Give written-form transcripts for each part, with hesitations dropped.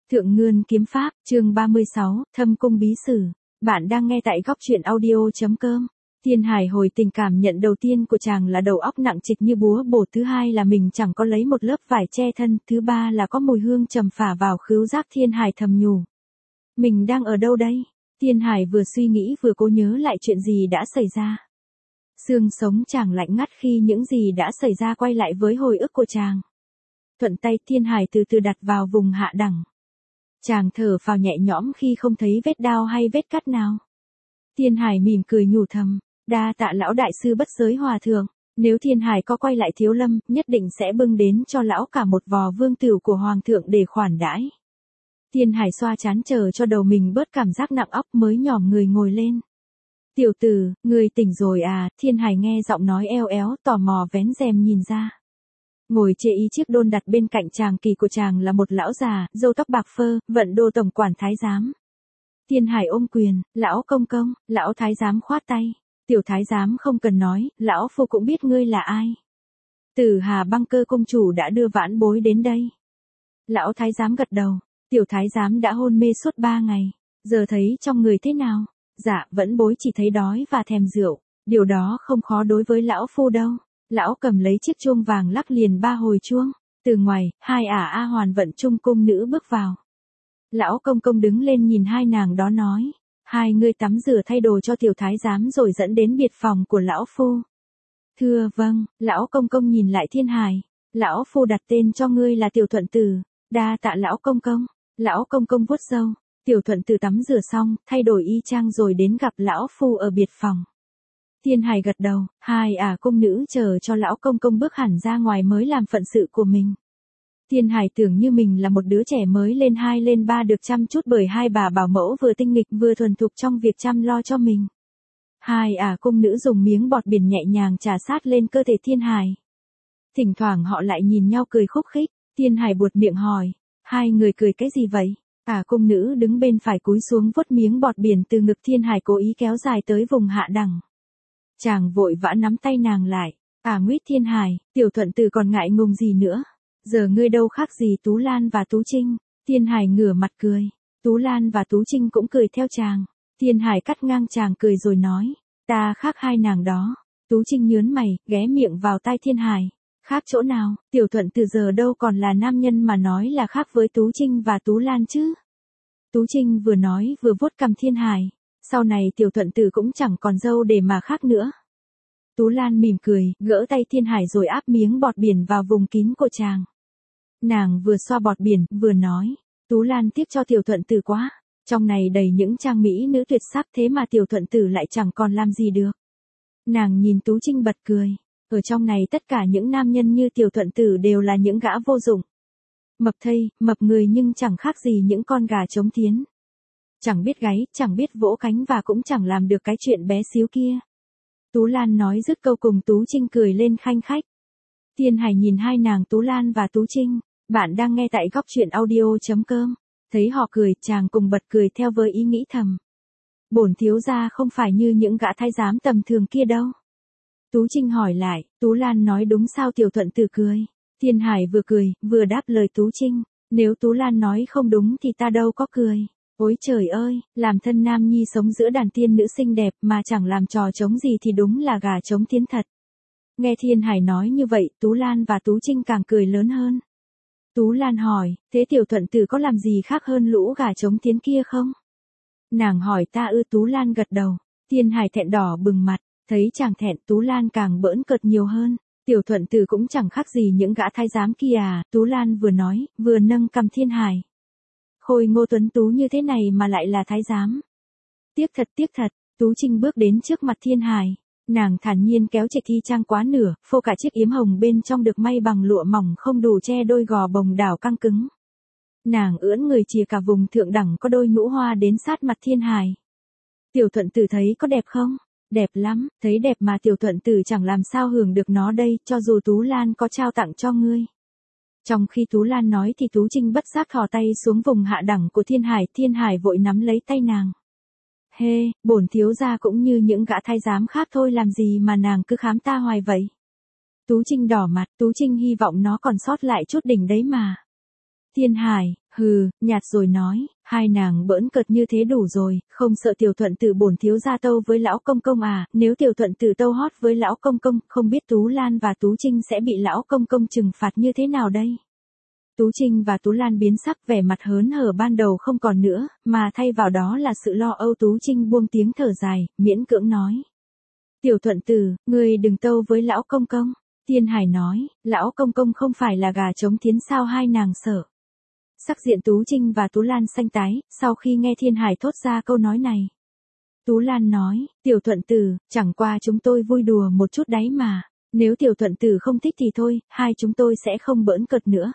Thượng Ngươn Kiếm Pháp, chương 36, Thâm Cung Bí Sử. Bạn đang nghe tại góc truyện audio.com. Thiên Hải hồi tình cảm nhận đầu tiên của chàng là đầu óc nặng trịch như búa bổ, thứ hai là mình chẳng có lấy một lớp vải che thân, thứ ba là có mùi hương trầm phả vào khứu giác. Thiên Hải thầm nhủ. Mình đang ở đâu đây? Thiên Hải vừa suy nghĩ vừa cố nhớ lại chuyện gì đã xảy ra. Xương sống chàng lạnh ngắt khi những gì đã xảy ra quay lại với hồi ức của chàng. Thuận tay Thiên Hải từ từ đặt vào vùng hạ đẳng. Chàng thở phào nhẹ nhõm khi không thấy vết đao hay vết cắt nào. Thiên Hải mỉm cười nhủ thầm, đa tạ lão đại sư Bất Giới Hòa Thượng, nếu Thiên Hải có quay lại Thiếu Lâm, nhất định sẽ bưng đến cho lão cả một vò vương tửu của Hoàng thượng để khoản đãi. Thiên Hải xoa trán chờ cho đầu mình bớt cảm giác nặng óc mới nhòm người ngồi lên. Tiểu tử, người tỉnh rồi à? Thiên Hải nghe giọng nói eo éo, tò mò vén rèm nhìn ra. Ngồi chê ý chiếc đôn đặt bên cạnh chàng kỳ của chàng là một lão già, râu tóc bạc phơ, vận đô tổng quản thái giám. Thiên Hải ôm quyền, lão công công. Lão thái giám khoát tay, tiểu thái giám không cần nói, lão phu cũng biết ngươi là ai. Từ Hà Băng Cơ công chủ đã đưa vãn bối đến đây. Lão thái giám gật đầu, tiểu thái giám đã hôn mê suốt 3 ngày, giờ thấy trong người thế nào? Dạ, vẫn bối chỉ thấy đói và thèm rượu, điều đó không khó đối với lão phu đâu. Lão cầm lấy chiếc chuông vàng lắc liền 3 hồi chuông. Từ ngoài, hai A Hoàn vận trung cung nữ bước vào. Lão công công đứng lên nhìn hai nàng đó nói, hai ngươi tắm rửa thay đồ cho tiểu thái giám rồi dẫn đến biệt phòng của lão phu. Thưa vâng. Lão công công nhìn lại Thiên Hải, lão phu đặt tên cho ngươi là Tiểu Thuận Tử. Đa tạ lão công công. Lão công công vuốt râu. Tiểu Thuận Tử tắm rửa xong, thay đổi y chang rồi đến gặp lão phu ở biệt phòng. Thiên Hải gật đầu, hai cung nữ chờ cho lão công công bước hẳn ra ngoài mới làm phận sự của mình. Thiên Hải tưởng như mình là một đứa trẻ mới lên 2 lên 3 được chăm chút bởi hai bà bảo mẫu vừa tinh nghịch vừa thuần thục trong việc chăm lo cho mình. Hai cung nữ dùng miếng bọt biển nhẹ nhàng trà sát lên cơ thể Thiên Hải. Thỉnh thoảng họ lại nhìn nhau cười khúc khích. Thiên Hải buột miệng hỏi, hai người cười cái gì vậy? Cung nữ đứng bên phải cúi xuống vuốt miếng bọt biển từ ngực Thiên Hải cố ý kéo dài tới vùng hạ đẳng. Chàng vội vã nắm tay nàng lại. Nguyết Thiên Hải, Tiểu Thuận Tử còn ngại ngùng gì nữa? Giờ ngươi đâu khác gì Tú Lan và Tú Trinh. Thiên Hải ngửa mặt cười. Tú Lan và Tú Trinh cũng cười theo chàng. Thiên Hải cắt ngang chàng cười rồi nói, ta khác hai nàng đó. Tú Trinh nhớn mày, ghé miệng vào tai Thiên Hải. Khác chỗ nào? Tiểu Thuận Tử giờ đâu còn là nam nhân mà nói là khác với Tú Trinh và Tú Lan chứ? Tú Trinh vừa nói vừa vuốt cằm Thiên Hải. Sau này Tiểu Thuận Tử cũng chẳng còn dâu để mà khác nữa. Tú Lan mỉm cười, gỡ tay Thiên Hải rồi áp miếng bọt biển vào vùng kín của chàng. Nàng vừa xoa bọt biển, vừa nói, Tú Lan tiếc cho Tiểu Thuận Tử quá. Trong này đầy những trang mỹ nữ tuyệt sắc thế mà Tiểu Thuận Tử lại chẳng còn làm gì được. Nàng nhìn Tú Trinh bật cười. Ở trong này tất cả những nam nhân như Tiểu Thuận Tử đều là những gã vô dụng. Mập thây, mập người nhưng chẳng khác gì những con gà trống thiến. Chẳng biết gáy, chẳng biết vỗ cánh và cũng chẳng làm được cái chuyện bé xíu kia. Tú Lan nói dứt câu cùng Tú Trinh cười lên khanh khách. Thiên Hải nhìn hai nàng Tú Lan và Tú Trinh. Bạn đang nghe tại góc truyện audio.com. Thấy họ cười, chàng cùng bật cười theo với ý nghĩ thầm. Bổn thiếu gia không phải như những gã thái giám tầm thường kia đâu. Tú Trinh hỏi lại, Tú Lan nói đúng sao? Tiểu Thuận Tử cười. Thiên Hải vừa cười, vừa đáp lời Tú Trinh. Nếu Tú Lan nói không đúng thì ta đâu có cười. Ôi trời ơi, làm thân nam nhi sống giữa đàn tiên nữ xinh đẹp mà chẳng làm trò trống gì thì đúng là gà trống thiến thật. Nghe Thiên Hải nói như vậy, Tú Lan và Tú Trinh càng cười lớn hơn. Tú Lan hỏi, thế Tiểu Thuận Tử có làm gì khác hơn lũ gà trống thiến kia không? Nàng hỏi ta ư? Tú Lan gật đầu. Thiên Hải thẹn đỏ bừng mặt, thấy chàng thẹn Tú Lan càng bỡn cợt nhiều hơn. Tiểu Thuận Tử cũng chẳng khác gì những gã thái giám kia à? Tú Lan vừa nói, vừa nâng cằm Thiên Hải. Khôi ngô tuấn tú như thế này mà lại là thái giám. Tiếc thật. Tú Trinh bước đến trước mặt Thiên Hải. Nàng thản nhiên kéo chệch thi trang quá nửa, phô cả chiếc yếm hồng bên trong được may bằng lụa mỏng không đủ che đôi gò bồng đảo căng cứng. Nàng ưỡn người chìa cả vùng thượng đẳng có đôi nhũ hoa đến sát mặt Thiên Hải. Tiểu Thuận Tử thấy có đẹp không? Đẹp lắm. Thấy đẹp mà Tiểu Thuận Tử chẳng làm sao hưởng được nó đây, cho dù Tú Lan có trao tặng cho ngươi. Trong khi Tú Lan nói thì Tú Trinh bất giác thò tay xuống vùng hạ đẳng của Thiên Hải. Thiên Hải vội nắm lấy tay nàng. Bổn thiếu gia cũng như những gã thái giám khác thôi, làm gì mà nàng cứ khám ta hoài vậy? Tú Trinh đỏ mặt, Tú Trinh hy vọng nó còn sót lại chút đỉnh đấy mà. Thiên Hải, Hừ, nhạt rồi nói, hai nàng bỡn cợt như thế đủ rồi, không sợ tiểu thuận tử bổn thiếu gia tâu với lão công công à, nếu tiểu thuận tử tâu hót với lão công công, không biết Tú Lan và Tú Trinh sẽ bị lão công công trừng phạt như thế nào đây? Tú Trinh và Tú Lan biến sắc, vẻ mặt hớn hở ban đầu không còn nữa, mà thay vào đó là sự lo âu. Tú Trinh buông tiếng thở dài, miễn cưỡng nói. Tiểu thuận tử, ngươi đừng tâu với lão công công. Thiên Hải nói, lão công công không phải là gà trống thiến sao hai nàng sợ. Sắc diện Tú Trinh và Tú Lan xanh tái, sau khi nghe Thiên Hải thốt ra câu nói này. Tú Lan nói, tiểu thuận tử, chẳng qua chúng tôi vui đùa một chút đấy mà. Nếu tiểu thuận tử không thích thì thôi, hai chúng tôi sẽ không bỡn cợt nữa.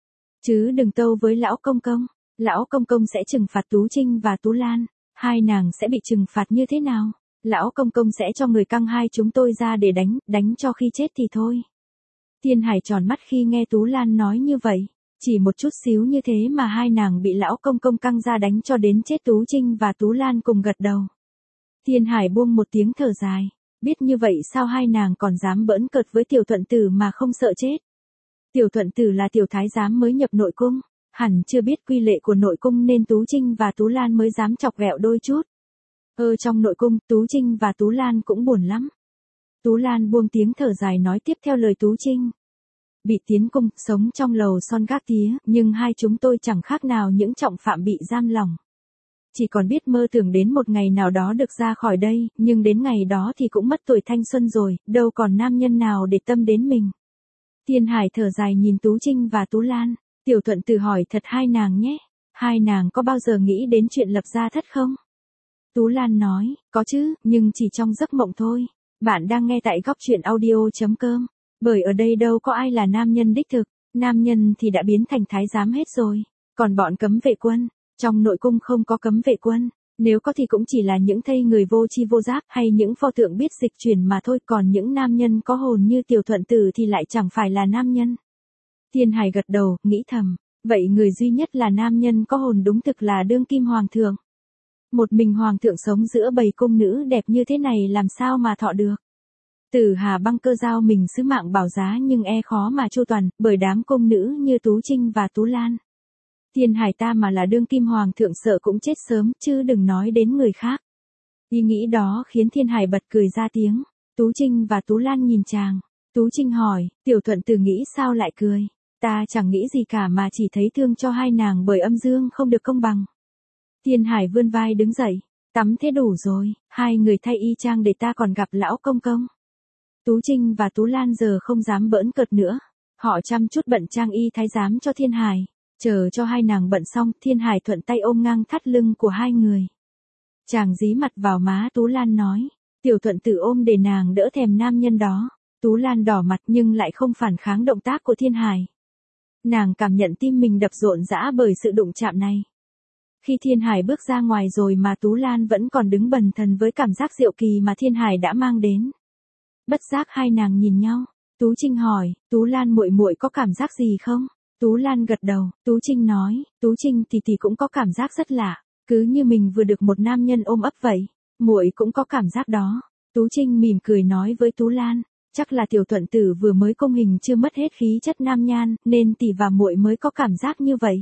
Chứ đừng tâu với lão công công. Lão công công sẽ trừng phạt Tú Trinh và Tú Lan. Hai nàng sẽ bị trừng phạt như thế nào? Lão công công sẽ cho người căng hai chúng tôi ra để đánh cho khi chết thì thôi. Thiên Hải tròn mắt khi nghe Tú Lan nói như vậy. Chỉ một chút xíu như thế mà hai nàng bị lão công công căng ra đánh cho đến chết. Tú Trinh và Tú Lan cùng gật đầu. Thiên Hải buông một tiếng thở dài. Biết như vậy sao hai nàng còn dám bỡn cợt với tiểu thuận tử mà không sợ chết. Tiểu thuận tử là tiểu thái giám mới nhập nội cung. Hẳn chưa biết quy lệ của nội cung nên Tú Trinh và Tú Lan mới dám chọc ghẹo đôi chút. Trong nội cung, Tú Trinh và Tú Lan cũng buồn lắm. Tú Lan buông tiếng thở dài nói tiếp theo lời Tú Trinh. Bị tiến cung, sống trong lầu son gác tía, nhưng hai chúng tôi chẳng khác nào những trọng phạm bị giam lỏng. Chỉ còn biết mơ tưởng đến một ngày nào đó được ra khỏi đây, nhưng đến ngày đó thì cũng mất tuổi thanh xuân rồi, đâu còn nam nhân nào để tâm đến mình. Thiên Hải thở dài nhìn Tú Trinh và Tú Lan. Tiểu thuận tử hỏi thật hai nàng nhé. Hai nàng có bao giờ nghĩ đến chuyện lập gia thất không? Tú Lan nói, có chứ, nhưng chỉ trong giấc mộng thôi. Bạn đang nghe tại góc truyện audio.com. Bởi ở đây đâu có ai là nam nhân đích thực. Nam nhân thì đã biến thành thái giám hết rồi. Còn bọn cấm vệ quân. Trong nội cung không có cấm vệ quân. Nếu có thì cũng chỉ là những thây người vô tri vô giác hay những pho tượng biết dịch chuyển mà thôi. Còn những nam nhân có hồn như tiểu thuận tử thì lại chẳng phải là nam nhân. Thiên Hải gật đầu, nghĩ thầm. Vậy người duy nhất là nam nhân có hồn đúng thực là đương kim hoàng thượng. Một mình hoàng thượng sống giữa bầy cung nữ đẹp như thế này làm sao mà thọ được. Tử Hà Băng Cơ giao mình sứ mạng bảo giá nhưng e khó mà chu toàn, bởi đám cung nữ như Tú Trinh và Tú Lan. Thiên Hải ta mà là đương kim hoàng thượng sợ cũng chết sớm, chứ đừng nói đến người khác. Ý nghĩ đó khiến Thiên Hải bật cười ra tiếng. Tú Trinh và Tú Lan nhìn chàng. Tú Trinh hỏi, tiểu thuận tử nghĩ sao lại cười? Ta chẳng nghĩ gì cả mà chỉ thấy thương cho hai nàng bởi âm dương không được công bằng. Thiên Hải vươn vai đứng dậy. Tắm thế đủ rồi, hai người thay y chang để ta còn gặp lão công công. Tú Trinh và Tú Lan giờ không dám bỡn cợt nữa. Họ chăm chút bận trang y thái giám cho Thiên Hải. Chờ cho hai nàng bận xong, Thiên Hải thuận tay ôm ngang thắt lưng của hai người. Chàng dí mặt vào má Tú Lan nói. Tiểu thuận tử ôm để nàng đỡ thèm nam nhân đó. Tú Lan đỏ mặt nhưng lại không phản kháng động tác của Thiên Hải. Nàng cảm nhận tim mình đập rộn rã bởi sự đụng chạm này. Khi Thiên Hải bước ra ngoài rồi mà Tú Lan vẫn còn đứng bần thần với cảm giác diệu kỳ mà Thiên Hải đã mang đến. Bất giác hai nàng nhìn nhau. Tú Trinh hỏi, Tú Lan muội muội có cảm giác gì không? Tú Lan gật đầu. Tú Trinh nói, Tú Trinh thì cũng có cảm giác rất lạ, cứ như mình vừa được một nam nhân ôm ấp vậy. Muội cũng có cảm giác đó. Tú Trinh mỉm cười nói với Tú Lan, chắc là tiểu thuận tử vừa mới công hình chưa mất hết khí chất nam nhan, nên tỷ và muội mới có cảm giác như vậy.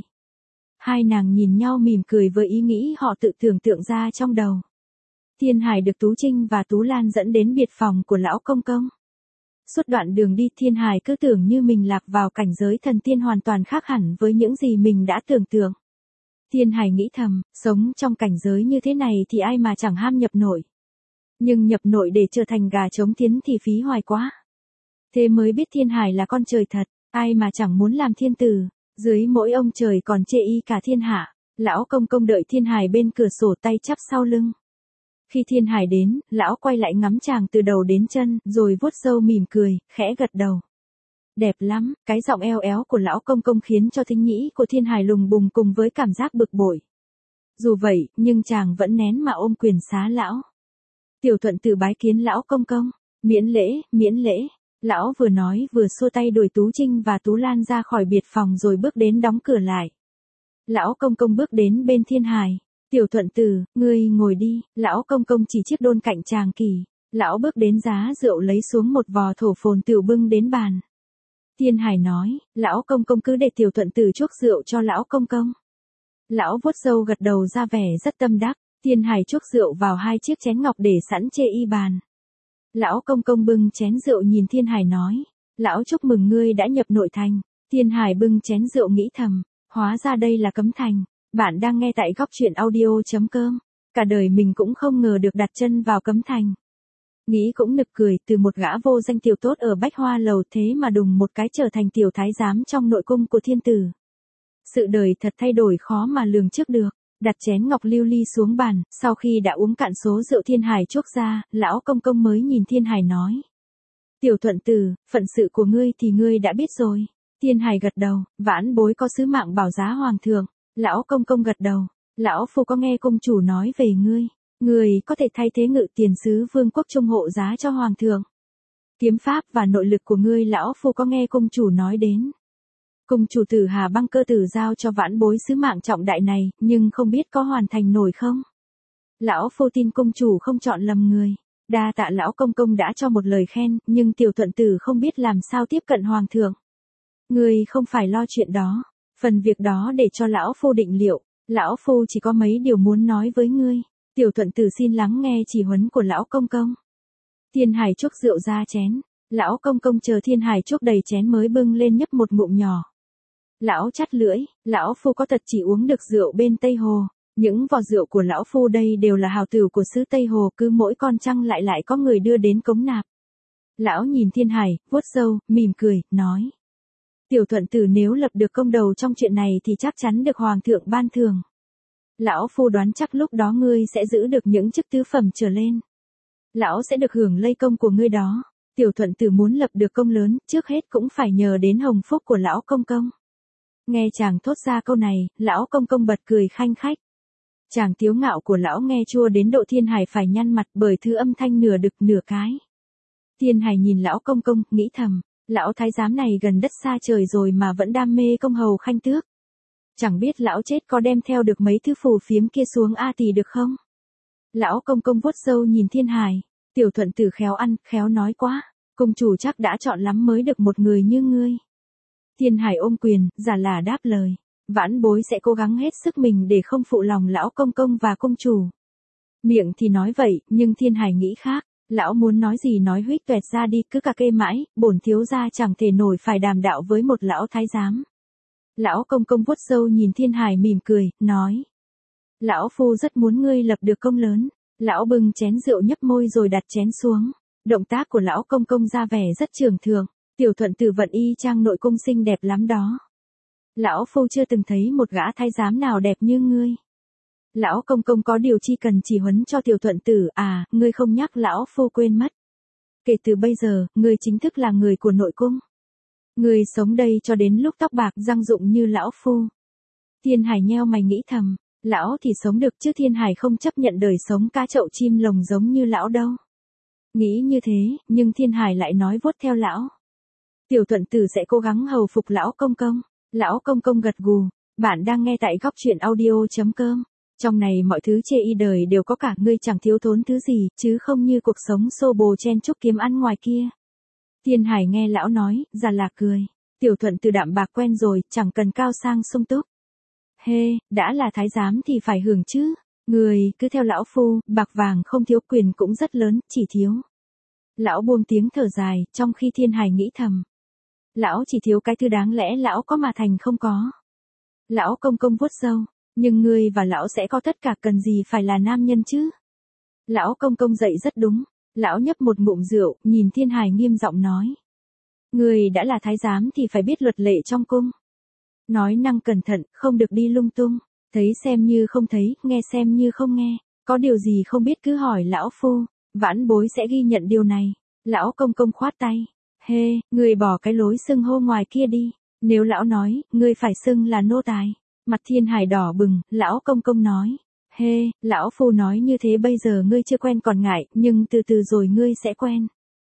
Hai nàng nhìn nhau mỉm cười với ý nghĩ họ tự tưởng tượng ra trong đầu. Thiên Hải được Tú Trinh và Tú Lan dẫn đến biệt phòng của lão công công. Suốt đoạn đường đi, Thiên Hải cứ tưởng như mình lạc vào cảnh giới thần tiên hoàn toàn khác hẳn với những gì mình đã tưởng tượng. Thiên Hải nghĩ thầm, sống trong cảnh giới như thế này thì ai mà chẳng ham nhập nội. Nhưng nhập nội để trở thành gà trống thiến thì phí hoài quá. Thế mới biết Thiên Hải là con trời thật, ai mà chẳng muốn làm thiên tử. Dưới mỗi ông trời còn chê y cả thiên hạ. Lão công công đợi Thiên Hải bên cửa sổ tay chắp sau lưng. Khi Thiên Hải đến, lão quay lại ngắm chàng từ đầu đến chân, rồi vuốt râu mỉm cười, khẽ gật đầu. Đẹp lắm, cái giọng eo éo của lão công công khiến cho thính nhĩ của Thiên Hải lùng bùng cùng với cảm giác bực bội. Dù vậy, nhưng chàng vẫn nén mà ôm quyền xá lão. Tiểu thuận tử bái kiến lão công công. Miễn lễ, miễn lễ. Lão vừa nói vừa xua tay đuổi Tú Trinh và Tú Lan ra khỏi biệt phòng rồi bước đến đóng cửa lại. Lão công công bước đến bên Thiên Hải. Tiểu thuận tử, ngươi ngồi đi. Lão công công chỉ chiếc đôn cạnh chàng kỳ. Lão bước đến giá rượu lấy xuống một vò thổ phồn tửu bưng đến bàn. Thiên Hải nói, lão công công cứ để tiểu thuận tử chuốc rượu cho lão công công. Lão vuốt râu gật đầu ra vẻ rất tâm đắc, Thiên Hải chuốc rượu vào 2 chiếc chén ngọc để sẵn chê y bàn. Lão công công bưng chén rượu nhìn Thiên Hải nói, lão chúc mừng ngươi đã nhập nội thành. Thiên Hải bưng chén rượu nghĩ thầm, hóa ra đây là Cấm Thành. Bạn đang nghe tại góc truyện audio.com. Cả đời mình cũng không ngờ được đặt chân vào Cấm Thành. Nghĩ cũng nực cười, từ một gã vô danh tiểu tốt ở Bách Hoa Lầu thế mà đùng một cái trở thành tiểu thái giám trong nội cung của thiên tử. Sự đời thật thay đổi khó mà lường trước được. Đặt chén ngọc lưu ly xuống bàn, sau khi đã uống cạn số rượu Thiên Hải chuốc ra, lão công công mới nhìn Thiên Hải nói. Tiểu thuận tử, phận sự của ngươi thì ngươi đã biết rồi. Thiên Hải gật đầu, vãn bối có sứ mạng bảo giá hoàng thượng. Lão công công gật đầu, lão phu có nghe công chủ nói về ngươi. Ngươi có thể thay thế Ngự Tiền sứ Vương quốc trung hộ giá cho hoàng thượng. Kiếm pháp và nội lực của ngươi lão phu có nghe công chủ nói đến. Cung chủ tử Hà Băng Cơ tử giao cho vãn bối sứ mạng trọng đại này, nhưng không biết có hoàn thành nổi không? Lão phu tin cung chủ không chọn lầm người. Đa tạ lão công công đã cho một lời khen, nhưng tiểu thuận tử không biết làm sao tiếp cận hoàng thượng. Người không phải lo chuyện đó, phần việc đó để cho lão phu định liệu, lão phu chỉ có mấy điều muốn nói với ngươi. Tiểu thuận tử xin lắng nghe chỉ huấn của lão công công. Thiên Hải chuốc rượu ra chén, lão công công chờ Thiên Hải chuốc đầy chén mới bưng lên nhấp một ngụm nhỏ. Lão chắt lưỡi, lão phu có thật chỉ uống được rượu bên Tây Hồ. Những vò rượu của lão phu đây đều là hào tửu của xứ Tây Hồ, cứ mỗi con trăng lại có người đưa đến cống nạp. Lão nhìn Thiên Hải, vuốt râu, mỉm cười, nói. Tiểu thuận tử nếu lập được công đầu trong chuyện này thì chắc chắn được hoàng thượng ban thưởng. Lão phu đoán chắc lúc đó ngươi sẽ giữ được những chức tứ phẩm trở lên. Lão sẽ được hưởng lây công của ngươi đó. Tiểu thuận tử muốn lập được công lớn, trước hết cũng phải nhờ đến hồng phúc của lão công công. Nghe chàng thốt ra câu này, lão công công bật cười khanh khách. Chàng tiếu ngạo của lão nghe chua đến độ Thiên Hải phải nhăn mặt bởi thứ âm thanh nửa đực nửa cái. Thiên Hải nhìn lão công công, nghĩ thầm, lão thái giám này gần đất xa trời rồi mà vẫn đam mê công hầu khanh tước. Chẳng biết lão chết có đem theo được mấy thứ phù phiếm kia xuống A Tỳ được không? Lão công công vuốt râu nhìn Thiên Hải, tiểu thuận tử khéo ăn, khéo nói quá, công chủ chắc đã chọn lắm mới được một người như ngươi. Thiên Hải ôm quyền, giả là đáp lời, vãn bối sẽ cố gắng hết sức mình để không phụ lòng lão công công và công chủ. Miệng thì nói vậy, nhưng Thiên Hải nghĩ khác, lão muốn nói gì nói huýt toẹt ra đi, cứ cà kê mãi, bổn thiếu gia chẳng thể nổi phải đàm đạo với một lão thái giám. Lão công công vuốt râu nhìn Thiên Hải mỉm cười, nói. Lão phu rất muốn ngươi lập được công lớn. Lão bưng chén rượu nhấp môi rồi đặt chén xuống. Động tác của lão công công ra vẻ rất trường thượng. Tiểu thuận tử vận y trang nội cung xinh đẹp lắm đó. Lão phu chưa từng thấy một gã thái giám nào đẹp như ngươi. Lão công công có điều chi cần chỉ huấn cho tiểu thuận tử à, ngươi không nhắc lão phu quên mất. Kể từ bây giờ, ngươi chính thức là người của nội cung. Ngươi sống đây cho đến lúc tóc bạc răng rụng như lão phu. Thiên Hải nheo mày nghĩ thầm, lão thì sống được chứ Thiên Hải không chấp nhận đời sống cá chậu chim lồng giống như lão đâu. Nghĩ như thế, nhưng Thiên Hải lại nói vuốt theo lão. Tiểu thuận tử sẽ cố gắng hầu phục lão công công. Lão công công gật gù, bạn đang nghe tại góc truyện audio.com. Trong này mọi thứ chê y đời đều có cả, ngươi chẳng thiếu thốn thứ gì, chứ không như cuộc sống xô bồ chen chúc kiếm ăn ngoài kia. Thiên Hải nghe lão nói, già là cười. Tiểu thuận tử đạm bạc quen rồi, chẳng cần cao sang sung túc. Hê, đã là thái giám thì phải hưởng chứ. Người cứ theo lão phu, bạc vàng không thiếu, quyền cũng rất lớn, chỉ thiếu. Lão buông tiếng thở dài, trong khi Thiên Hải nghĩ thầm. Lão chỉ thiếu cái thứ đáng lẽ lão có mà thành không có. Lão công công vuốt râu, nhưng ngươi và lão sẽ có tất cả, cần gì phải là nam nhân chứ. Lão công công dậy rất đúng. Lão nhấp một ngụm rượu, nhìn Thiên Hải nghiêm giọng nói. Ngươi đã là thái giám thì phải biết luật lệ trong cung. Nói năng cẩn thận, không được đi lung tung. Thấy xem như không thấy, nghe xem như không nghe. Có điều gì không biết cứ hỏi lão phu. Vãn bối sẽ ghi nhận điều này. Lão công công khoát tay. Hê, ngươi bỏ cái lối xưng hô ngoài kia đi. Nếu lão nói, ngươi phải xưng là nô tài. Mặt Thiên Hải đỏ bừng, lão công công nói. Hê, lão phu nói như thế bây giờ ngươi chưa quen còn ngại, nhưng từ từ rồi ngươi sẽ quen.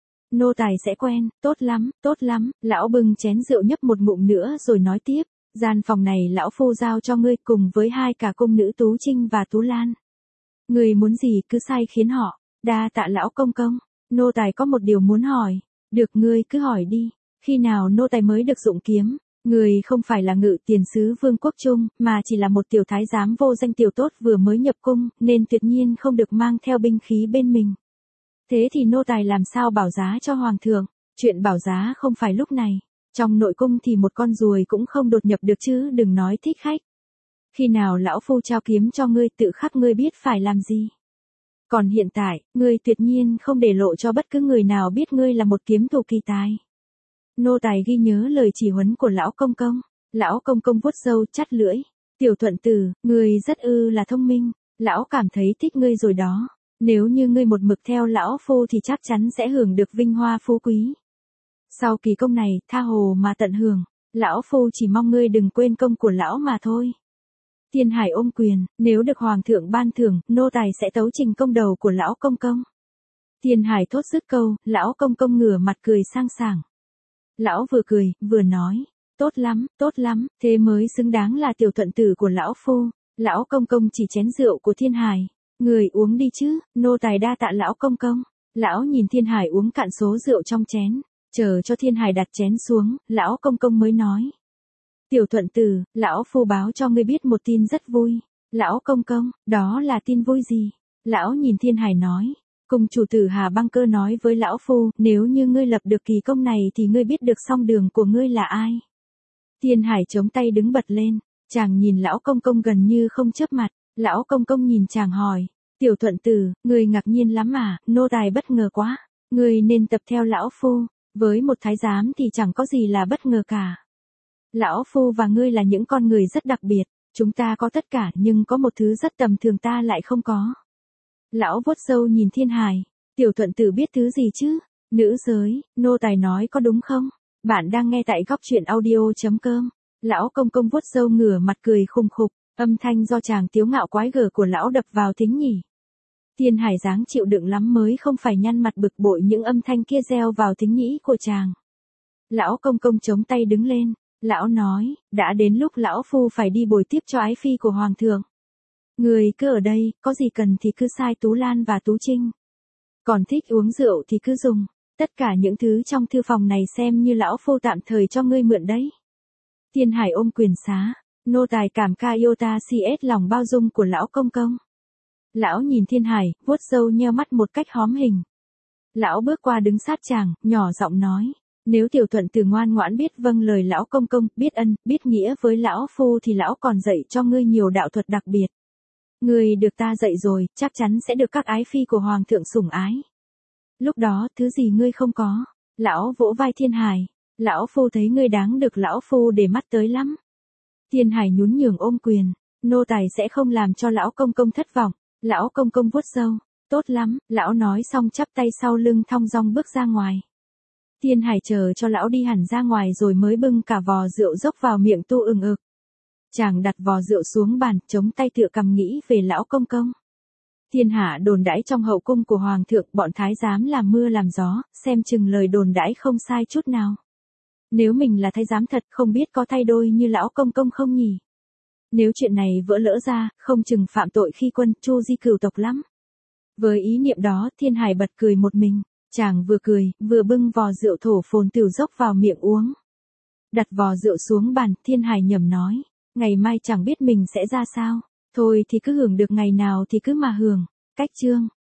Nô tài sẽ quen, tốt lắm, lão bưng chén rượu nhấp một ngụm nữa rồi nói tiếp. Gian phòng này lão phu giao cho ngươi cùng với hai cả cung nữ Tú Trinh và Tú Lan. Ngươi muốn gì cứ sai khiến họ, đa tạ lão công công, nô tài có một điều muốn hỏi. Được, ngươi cứ hỏi đi, khi nào nô tài mới được dụng kiếm? Người không phải là Ngự Tiền sứ Vương Quốc Trung, mà chỉ là một tiểu thái giám vô danh tiểu tốt vừa mới nhập cung, nên tuyệt nhiên không được mang theo binh khí bên mình. Thế thì nô tài làm sao bảo giá cho hoàng thượng? Chuyện bảo giá không phải lúc này. Trong nội cung thì một con ruồi cũng không đột nhập được chứ, đừng nói thích khách. Khi nào lão phu trao kiếm cho ngươi tự khắc ngươi biết phải làm gì. Còn hiện tại, ngươi tuyệt nhiên không để lộ cho bất cứ người nào biết ngươi là một kiếm thủ kỳ tài. Nô tài ghi nhớ lời chỉ huấn của lão công công. Lão công công vuốt râu chắt lưỡi. Tiểu thuận tử, ngươi rất là thông minh. Lão cảm thấy thích ngươi rồi đó. Nếu như ngươi một mực theo lão phu thì chắc chắn sẽ hưởng được vinh hoa phú quý. Sau kỳ công này, tha hồ mà tận hưởng. Lão phu chỉ mong ngươi đừng quên công của lão mà thôi. Thiên Hải ôm quyền, nếu được hoàng thượng ban thưởng, nô tài sẽ tấu trình công đầu của lão công công. Thiên Hải thốt dứt câu, lão công công ngửa mặt cười sang sảng. Lão vừa cười, vừa nói, tốt lắm, thế mới xứng đáng là tiểu thuận tử của lão phu. Lão công công chỉ chén rượu của Thiên Hải. Người uống đi chứ, nô tài đa tạ lão công công. Lão nhìn Thiên Hải uống cạn số rượu trong chén, chờ cho Thiên Hải đặt chén xuống, lão công công mới nói. Tiểu thuận tử, lão phu báo cho ngươi biết một tin rất vui. Lão công công, đó là tin vui gì? Lão nhìn Thiên Hải nói. Cùng chủ tử Hà Băng Cơ nói với lão phu, nếu như ngươi lập được kỳ công này thì ngươi biết được song đường của ngươi là ai. Thiên Hải chống tay đứng bật lên, chàng nhìn lão công công gần như không chớp mặt. Lão công công nhìn chàng hỏi, tiểu thuận tử, ngươi ngạc nhiên lắm à, nô tài bất ngờ quá. Ngươi nên tập theo lão phu, với một thái giám thì chẳng có gì là bất ngờ cả. Lão phu và ngươi là những con người rất đặc biệt, chúng ta có tất cả nhưng có một thứ rất tầm thường ta lại không có. Lão vuốt râu nhìn Thiên Hải, tiểu thuận tử biết thứ gì chứ? Nữ giới, nô tài nói có đúng không? Bạn đang nghe tại góc truyện audio.com. Lão công công vuốt râu ngửa mặt cười khùng khục, âm thanh do chàng tiếu ngạo quái gở của lão đập vào thính nhỉ. Thiên Hải dáng chịu đựng lắm mới không phải nhăn mặt bực bội những âm thanh kia reo vào thính nhĩ của chàng. Lão công công chống tay đứng lên, lão nói, đã đến lúc lão phu phải đi bồi tiếp cho ái phi của hoàng thượng. Người cứ ở đây, có gì cần thì cứ sai Tú Lan và Tú Trinh. Còn thích uống rượu thì cứ dùng, tất cả những thứ trong thư phòng này xem như lão phu tạm thời cho ngươi mượn đấy. Thiên Hải ôm quyền xá, nô tài cảm ca iota cs lòng bao dung của lão công công. Lão nhìn Thiên Hải, vuốt râu nheo mắt một cách hóm hình. Lão bước qua đứng sát chàng, nhỏ giọng nói, nếu tiểu thuận tử ngoan ngoãn biết vâng lời lão công công, biết ân, biết nghĩa với lão phu thì lão còn dạy cho ngươi nhiều đạo thuật đặc biệt. Ngươi được ta dạy rồi, chắc chắn sẽ được các ái phi của hoàng thượng sủng ái. Lúc đó, thứ gì ngươi không có? Lão vỗ vai Thiên Hải, lão phu thấy ngươi đáng được lão phu để mắt tới lắm. Thiên Hải nhún nhường ôm quyền, nô tài sẽ không làm cho lão công công thất vọng. Lão công công vuốt râu, tốt lắm, lão nói xong chắp tay sau lưng thong dong bước ra ngoài. Thiên Hải chờ cho lão đi hẳn ra ngoài rồi mới bưng cả vò rượu dốc vào miệng tu ừng ực. Chàng đặt vò rượu xuống bàn, chống tay tựa cằm nghĩ về lão công công. Thiên hạ đồn đãi trong hậu cung của hoàng thượng, bọn thái giám làm mưa làm gió, xem chừng lời đồn đãi không sai chút nào. Nếu mình là thái giám thật, không biết có thay đôi như lão công công không nhỉ? Nếu chuyện này vỡ lỡ ra, không chừng phạm tội khi quân, chu di cửu tộc lắm. Với ý niệm đó, Thiên Hải bật cười một mình, chàng vừa cười, vừa bưng vò rượu thổ phồn tửu dốc vào miệng uống. Đặt vò rượu xuống bàn, Thiên Hải nhẩm nói, ngày mai chẳng biết mình sẽ ra sao, thôi thì cứ hưởng được ngày nào thì cứ mà hưởng. Cách chương